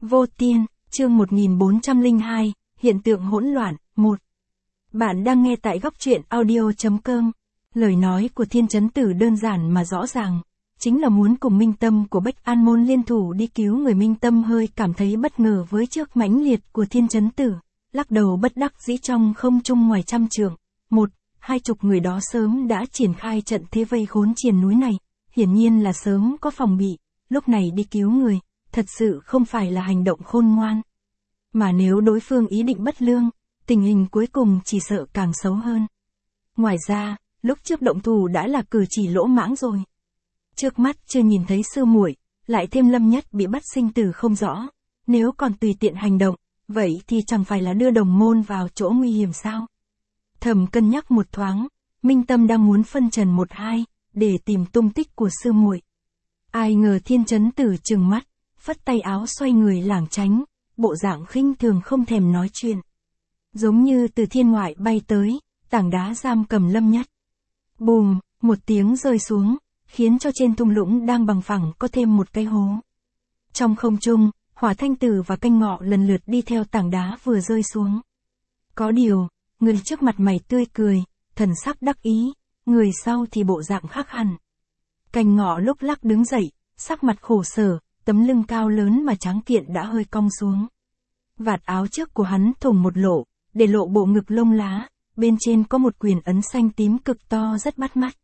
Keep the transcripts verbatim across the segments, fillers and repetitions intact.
Vô Tiên, chương một nghìn bốn trăm lẻ hai, hiện tượng hỗn loạn, một. Bạn đang nghe tại góc truyện audio chấm com. Lời nói của Thiên Chấn Tử đơn giản mà rõ ràng, chính là muốn cùng Minh Tâm của Bách An Môn liên thủ đi cứu người. Minh Tâm hơi cảm thấy bất ngờ với trước mãnh liệt của Thiên Chấn Tử, lắc đầu bất đắc dĩ. Trong không trung ngoài trăm trượng, một, hai chục người đó sớm đã triển khai trận thế vây khốn triền núi này, hiển nhiên là sớm có phòng bị, lúc này đi cứu người, thật sự không phải là hành động khôn ngoan. Mà nếu đối phương ý định bất lương, tình hình cuối cùng chỉ sợ càng xấu hơn. Ngoài ra, lúc trước động thủ đã là cử chỉ lỗ mãng rồi. Trước mắt chưa nhìn thấy sư muội, lại thêm Lâm Nhất bị bắt sinh tử không rõ, nếu còn tùy tiện hành động, vậy thì chẳng phải là đưa đồng môn vào chỗ nguy hiểm sao? Thầm cân nhắc một thoáng, Minh Tâm đang muốn phân trần một hai, để tìm tung tích của sư muội. Ai ngờ Thiên Chấn Tử trừng mắt, phất tay áo xoay người lảng tránh, bộ dạng khinh thường không thèm nói chuyện. Giống như từ thiên ngoại bay tới, tảng đá giam cầm Lâm Nhất. Bùm, một tiếng rơi xuống, khiến cho trên thung lũng đang bằng phẳng có thêm một cái hố. Trong không trung, Hỏa Thanh Tử và Canh Ngọ lần lượt đi theo tảng đá vừa rơi xuống. Có điều, người trước mặt mày tươi cười, thần sắc đắc ý, người sau thì bộ dạng khác hẳn. Canh Ngọ lúc lắc đứng dậy, sắc mặt khổ sở, tấm lưng cao lớn mà tráng kiện đã hơi cong xuống. Vạt áo trước của hắn thủng một lỗ, để lộ bộ ngực lông lá, bên trên có một quyền ấn xanh tím cực to rất bắt mắt.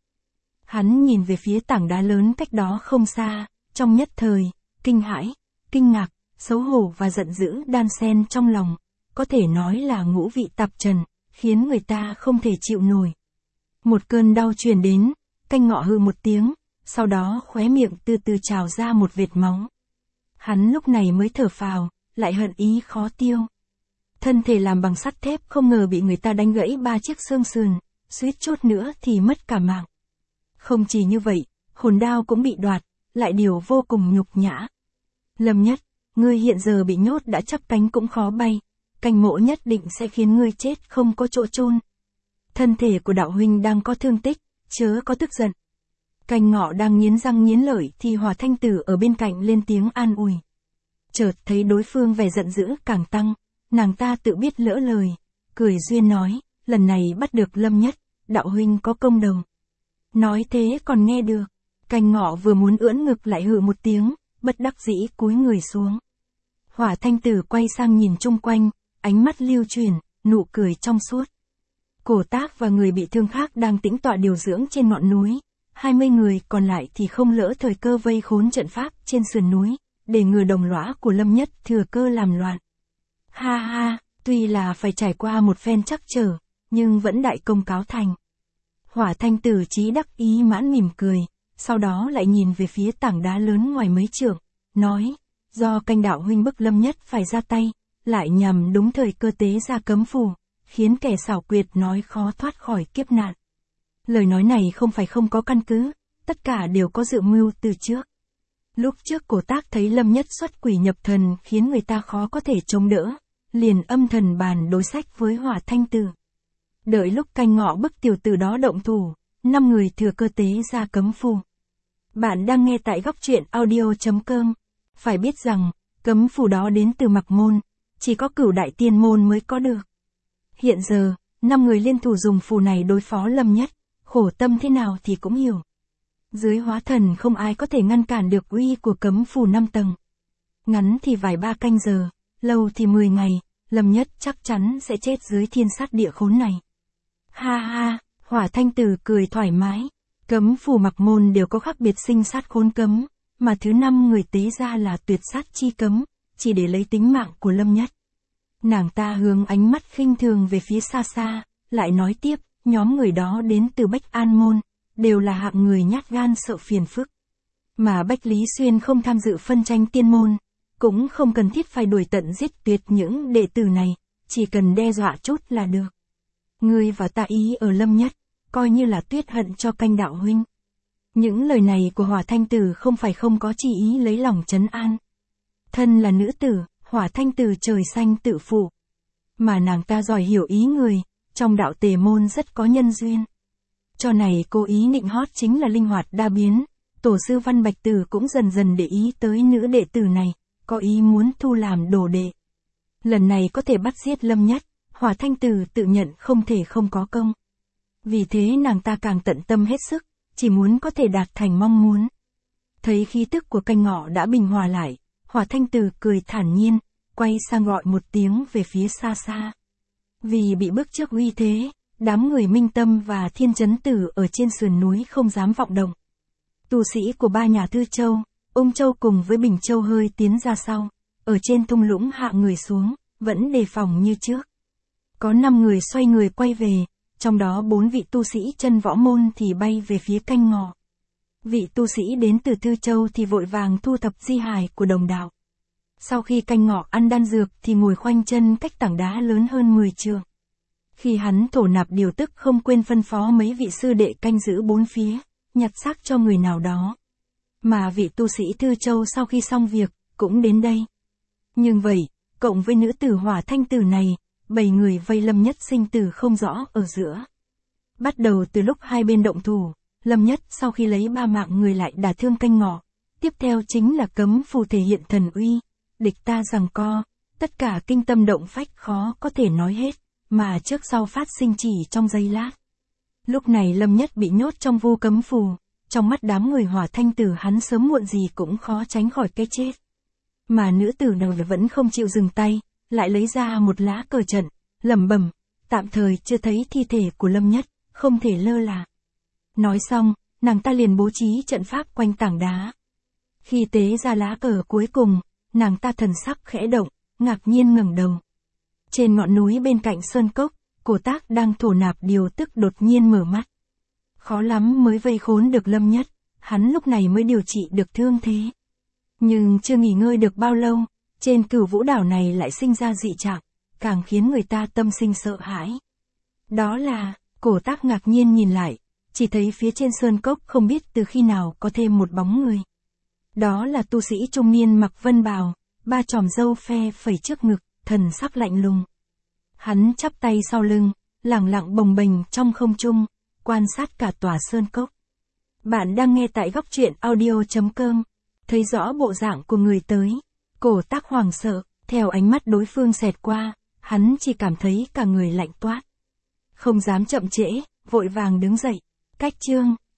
Hắn nhìn về phía tảng đá lớn cách đó không xa, trong nhất thời, kinh hãi, kinh ngạc, xấu hổ và giận dữ đan xen trong lòng, có thể nói là ngũ vị tạp trần, khiến người ta không thể chịu nổi. Một cơn đau truyền đến, Canh Ngọ hừ một tiếng, sau đó khóe miệng từ từ trào ra một vệt máu. Hắn lúc này mới thở phào, lại hận ý khó tiêu. Thân thể làm bằng sắt thép không ngờ bị người ta đánh gãy ba chiếc xương sườn, suýt chút nữa thì mất cả mạng. Không chỉ như vậy, hồn đao cũng bị đoạt, lại điều vô cùng nhục nhã. Lâm Nhất, ngươi hiện giờ bị nhốt đã chắp cánh cũng khó bay, Canh Mỗ nhất định sẽ khiến ngươi chết không có chỗ chôn. Thân thể của đạo huynh đang có thương tích, chớ có tức giận. Canh Ngọ đang nghiến răng nghiến lợi thì Hỏa Thanh Tử ở bên cạnh lên tiếng an ủi. Chợt thấy đối phương vẻ giận dữ càng tăng, nàng ta tự biết lỡ lời, cười duyên nói, lần này bắt được Lâm Nhất, đạo huynh có công đầu. Nói thế còn nghe được, Canh Ngọ vừa muốn ưỡn ngực lại hừ một tiếng, bất đắc dĩ cúi người xuống. Hỏa Thanh Tử quay sang nhìn chung quanh, ánh mắt lưu chuyển, nụ cười trong suốt. Cổ Tác và người bị thương khác đang tĩnh tọa điều dưỡng trên ngọn núi, hai mươi người còn lại thì không lỡ thời cơ vây khốn trận pháp trên sườn núi, để ngừa đồng lõa của Lâm Nhất thừa cơ làm loạn. Ha ha, tuy là phải trải qua một phen trắc trở, nhưng vẫn đại công cáo thành. Hỏa Thanh Tử chí đắc ý mãn mỉm cười, sau đó lại nhìn về phía tảng đá lớn ngoài mấy trượng, nói, do Canh đạo huynh bức Lâm Nhất phải ra tay, lại nhằm đúng thời cơ tế ra cấm phù, khiến kẻ xảo quyệt nói khó thoát khỏi kiếp nạn. Lời nói này không phải không có căn cứ, tất cả đều có dự mưu từ trước. Lúc trước Cổ Tác thấy Lâm Nhất xuất quỷ nhập thần khiến người ta khó có thể chống đỡ, liền âm thầm bàn đối sách với Hỏa Thanh Tử. Đợi lúc Canh Ngọ bức tiểu tử đó động thủ, năm người thừa cơ tế ra cấm phù. Bạn đang nghe tại góc truyện audio chấm com. Phải biết rằng, cấm phù đó đến từ Mặc Môn, chỉ có Cửu Đại Tiên Môn mới có được. Hiện giờ, năm người liên thủ dùng phù này đối phó Lâm Nhất, khổ tâm thế nào thì cũng hiểu. Dưới hóa thần không ai có thể ngăn cản được uy của cấm phù năm tầng. Ngắn thì vài ba canh giờ, lâu thì mười ngày, Lâm Nhất chắc chắn sẽ chết dưới thiên sát địa khốn này. Ha ha, Hỏa Thanh Tử cười thoải mái. Cấm phù Mặc Môn đều có khác biệt sinh sát khốn cấm, mà thứ năm người tế ra là tuyệt sát chi cấm, chỉ để lấy tính mạng của Lâm Nhất. Nàng ta hướng ánh mắt khinh thường về phía xa xa, lại nói tiếp, nhóm người đó đến từ Bách An Môn, đều là hạng người nhát gan sợ phiền phức. Mà Bách Lý Xuyên không tham dự phân tranh tiên môn, cũng không cần thiết phải đuổi tận giết tuyệt những đệ tử này, chỉ cần đe dọa chút là được. Ngươi và ta ý ở Lâm Nhất, coi như là tuyết hận cho Canh đạo huynh. Những lời này của Hỏa Thanh Tử không phải không có chi ý lấy lòng trấn an. Thân là nữ tử, Hỏa Thanh Tử trời xanh tự phụ. Mà nàng ta giỏi hiểu ý người, trong đạo tề môn rất có nhân duyên. Cho này cô ý nịnh hót chính là linh hoạt đa biến, tổ sư Văn Bạch Tử cũng dần dần để ý tới nữ đệ tử này, có ý muốn thu làm đồ đệ. Lần này có thể bắt giết Lâm Nhất, Hỏa Thanh Tử tự nhận không thể không có công. Vì thế nàng ta càng tận tâm hết sức, chỉ muốn có thể đạt thành mong muốn. Thấy khí tức của canh ngọ đã bình hòa lại, Hỏa Thanh Tử cười thản nhiên, quay sang gọi một tiếng về phía xa xa. Vì bị bước trước uy thế, đám người Minh Tâm và Thiên Chấn Tử ở trên sườn núi không dám vọng động. Tu sĩ của ba nhà Thư Châu, Ung Châu cùng với Bình Châu hơi tiến ra sau, ở trên thung lũng hạ người xuống, vẫn đề phòng như trước. Có năm người xoay người quay về, trong đó bốn vị tu sĩ chân võ môn thì bay về phía canh ngọ. Vị tu sĩ đến từ Thư Châu thì vội vàng thu thập di hài của đồng đạo. Sau khi canh ngọ ăn đan dược thì ngồi khoanh chân cách tảng đá lớn hơn mười trượng. Khi hắn thổ nạp điều tức không quên phân phó mấy vị sư đệ canh giữ bốn phía, nhặt xác cho người nào đó. Mà vị tu sĩ Thư Châu sau khi xong việc, cũng đến đây. Nhưng vậy, cộng với nữ tử Hỏa Thanh Tử này, bảy người vây Lâm Nhất sinh tử không rõ ở giữa. Bắt đầu từ lúc hai bên động thủ, Lâm Nhất sau khi lấy ba mạng người lại đả thương canh ngọ. Tiếp theo chính là cấm phù thể hiện thần uy, địch ta giằng co, tất cả kinh tâm động phách khó có thể nói hết, mà trước sau phát sinh chỉ trong giây lát. Lúc này Lâm Nhất bị nhốt trong vô cấm phù, trong mắt đám người Hỏa Thanh Tử hắn sớm muộn gì cũng khó tránh khỏi cái chết. Mà nữ tử nào vẫn không chịu dừng tay, lại lấy ra một lá cờ trận, lẩm bẩm, tạm thời chưa thấy thi thể của Lâm Nhất, không thể lơ là. Nói xong, nàng ta liền bố trí trận pháp quanh tảng đá. Khi tế ra lá cờ cuối cùng, nàng ta thần sắc khẽ động, ngạc nhiên ngẩng đầu. Trên ngọn núi bên cạnh sơn cốc, Cổ Tác đang thổ nạp điều tức đột nhiên mở mắt. Khó lắm mới vây khốn được Lâm Nhất, hắn lúc này mới điều trị được thương thế. Nhưng chưa nghỉ ngơi được bao lâu, trên Cửu Vũ đảo này lại sinh ra dị trạng, càng khiến người ta tâm sinh sợ hãi. Đó là, Cổ Tác ngạc nhiên nhìn lại, chỉ thấy phía trên sơn cốc không biết từ khi nào có thêm một bóng người. Đó là tu sĩ trung niên mặc vân bào, ba chòm râu phe phẩy trước ngực, thần sắc lạnh lùng. Hắn chắp tay sau lưng, lẳng lặng bồng bềnh trong không trung, quan sát cả tòa sơn cốc. Bạn đang nghe tại góc truyện audio chấm com. Thấy rõ bộ dạng của người tới, Cổ Tác hoảng sợ, theo ánh mắt đối phương xẹt qua, hắn chỉ cảm thấy cả người lạnh toát. Không dám chậm trễ, vội vàng đứng dậy, cách chương.